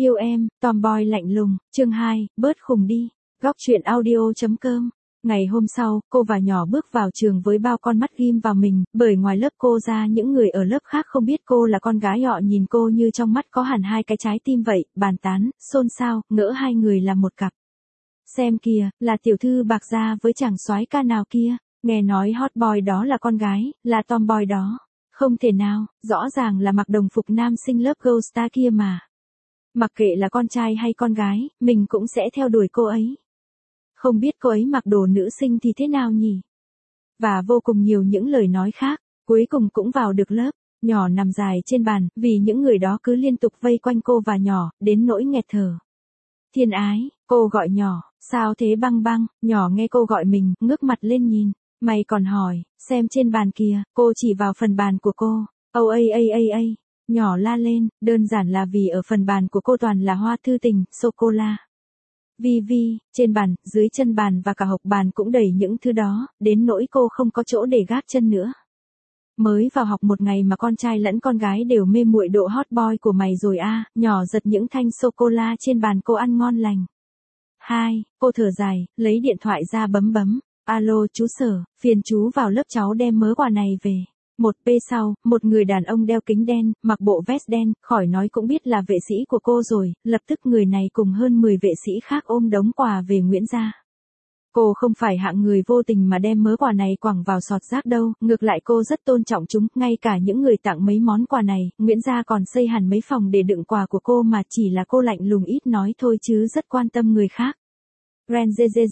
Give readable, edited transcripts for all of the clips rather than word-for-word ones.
Yêu em, tomboy lạnh lùng, chương 2, bớt khùng đi. Góc truyện audio.com. Ngày hôm sau, cô và nhỏ bước vào trường với bao con mắt ghim vào mình, bởi ngoài lớp cô ra những người ở lớp khác không biết cô là con gái, họ nhìn cô như trong mắt có hẳn hai cái trái tim vậy, bàn tán, xôn xao, ngỡ hai người là một cặp. Xem kìa, là tiểu thư Bạc Gia với chàng soái ca nào kia, nghe nói hot boy đó là con gái, là tomboy đó. Không thể nào, rõ ràng là mặc đồng phục nam sinh lớp Gold Star kia mà. Mặc kệ là con trai hay con gái, mình cũng sẽ theo đuổi cô ấy. Không biết cô ấy mặc đồ nữ sinh thì thế nào nhỉ? Và vô cùng nhiều những lời nói khác, cuối cùng cũng vào được lớp. Nhỏ nằm dài trên bàn, vì những người đó cứ liên tục vây quanh cô và nhỏ, đến nỗi nghẹt thở. Thiên ái, cô gọi nhỏ, sao thế băng băng, nhỏ nghe cô gọi mình, ngước mặt lên nhìn. Mày còn hỏi, xem trên bàn kìa, cô chỉ vào phần bàn của cô. Nhỏ la lên, đơn giản là vì ở phần bàn của cô toàn là hoa thư tình, sô-cô-la. Vi, trên bàn, dưới chân bàn và cả hộc bàn cũng đầy những thứ đó, đến nỗi cô không có chỗ để gác chân nữa. Mới vào học một ngày mà con trai lẫn con gái đều mê muội độ hot boy của mày rồi à, nhỏ giật những thanh sô-cô-la trên bàn cô ăn ngon lành. Cô thở dài, lấy điện thoại ra bấm. Alo chú Sở, phiền chú vào lớp cháu đem mớ quà này về. 1p sau, một người đàn ông đeo kính đen, mặc bộ vest đen, khỏi nói cũng biết là vệ sĩ của cô rồi, lập tức người này cùng hơn 10 vệ sĩ khác ôm đống quà về Nguyễn gia. Cô không phải hạng người vô tình mà đem mớ quà này quẳng vào sọt rác đâu, ngược lại cô rất tôn trọng chúng, ngay cả những người tặng mấy món quà này, Nguyễn gia còn xây hẳn mấy phòng để đựng quà của cô mà chỉ là cô lạnh lùng ít nói thôi chứ rất quan tâm người khác. Ren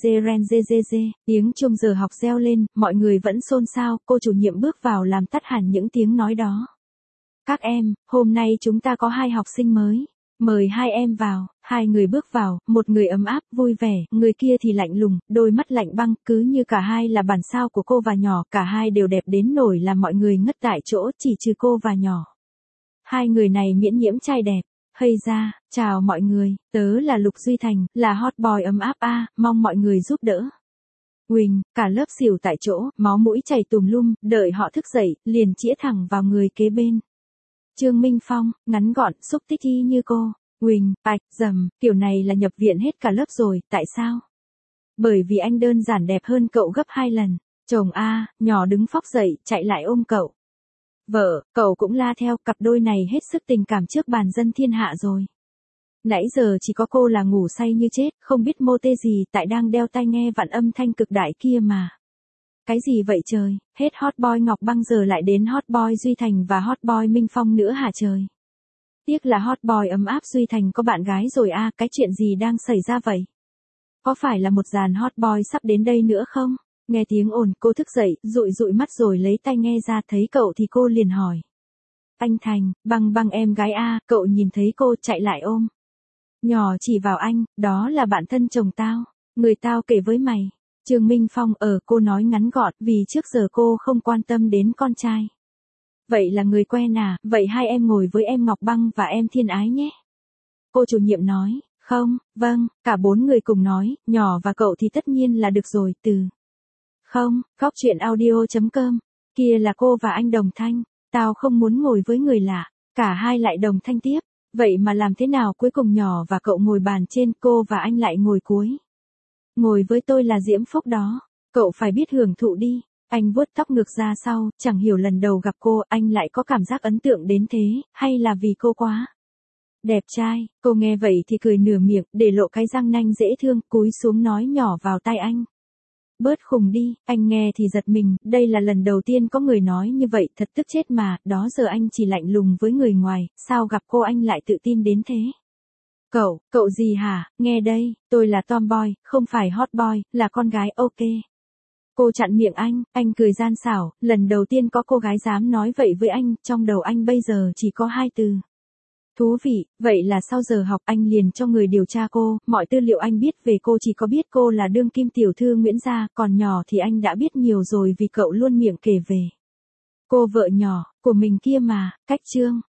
dê, tiếng chuông giờ học reo lên, mọi người vẫn xôn xao, cô chủ nhiệm bước vào làm tắt hẳn những tiếng nói đó. Các em, hôm nay chúng ta có 2 học sinh mới. Mời 2 em vào. 2 người bước vào, một người ấm áp, vui vẻ, người kia thì lạnh lùng, đôi mắt lạnh băng, cứ như cả hai là bản sao của cô và nhỏ, cả hai đều đẹp đến nổi làm mọi người ngất tại chỗ, chỉ trừ cô và nhỏ. 2 người này miễn nhiễm trai đẹp. Hây ra, chào mọi người, tớ là Lục Duy Thành, là hot boy ấm áp mong mọi người giúp đỡ. Huỳnh, cả lớp xỉu tại chỗ, máu mũi chảy tùm lum, đợi họ thức dậy, liền chĩa thẳng vào người kế bên. Trương Minh Phong, ngắn gọn, xúc tích y như cô. Huỳnh, kiểu này là nhập viện hết cả lớp rồi, tại sao? Bởi vì anh đơn giản đẹp hơn cậu gấp 2 lần. Chồng nhỏ đứng phóc dậy, chạy lại ôm cậu. Vợ, cậu cũng la theo, cặp đôi này hết sức tình cảm trước bàn dân thiên hạ rồi. Nãy giờ chỉ có cô là ngủ say như chết, không biết mô tê gì, tại đang đeo tai nghe vạn âm thanh cực đại kia mà. Cái gì vậy trời, hết hot boy Ngọc Băng giờ lại đến hot boy Duy Thành và hot boy Minh Phong nữa hả trời. Tiếc là hot boy ấm áp Duy Thành có bạn gái rồi cái chuyện gì đang xảy ra vậy? Có phải là một dàn hot boy sắp đến đây nữa không? Nghe tiếng ồn, cô thức dậy, dụi mắt rồi lấy tai nghe ra, thấy cậu thì cô liền hỏi. Anh Thành, băng em gái cậu nhìn thấy cô chạy lại ôm. Nhỏ chỉ vào anh, đó là bạn thân chồng tao, người tao kể với mày. Trương Minh Phong cô nói ngắn gọn, vì trước giờ cô không quan tâm đến con trai. Vậy là người quen vậy 2 em ngồi với em Ngọc Băng và em Thiên Ái nhé. Cô chủ nhiệm nói, không, vâng, cả 4 người cùng nói, nhỏ và cậu thì tất nhiên là được rồi, Không, góc truyện audio.com. Kia là cô và anh đồng thanh. Tao không muốn ngồi với người lạ. Cả hai lại đồng thanh tiếp. Vậy mà làm thế nào cuối cùng nhỏ và cậu ngồi bàn trên, cô và anh lại ngồi cuối. Ngồi với tôi là diễm phúc đó. Cậu phải biết hưởng thụ đi. Anh vuốt tóc ngược ra sau, chẳng hiểu lần đầu gặp cô, anh lại có cảm giác ấn tượng đến thế, hay là vì cô quá đẹp trai. Cô nghe vậy thì cười nửa miệng, để lộ cái răng nanh dễ thương, cúi xuống nói nhỏ vào tai anh. Bớt khùng đi, anh nghe thì giật mình, đây là lần đầu tiên có người nói như vậy, thật tức chết mà, đó giờ anh chỉ lạnh lùng với người ngoài, sao gặp cô anh lại tự tin đến thế? Cậu gì hả, nghe đây, tôi là tomboy, không phải hot boy, là con gái, ok. Cô chặn miệng anh cười gian xảo, lần đầu tiên có cô gái dám nói vậy với anh, trong đầu anh bây giờ chỉ có 2 từ. Thú vị, vậy là sau giờ học anh liền cho người điều tra cô, mọi tư liệu anh biết về cô chỉ có biết cô là đương kim tiểu thư Nguyễn gia, còn nhỏ thì anh đã biết nhiều rồi vì cậu luôn miệng kể về cô vợ nhỏ của mình kia mà, cách chương.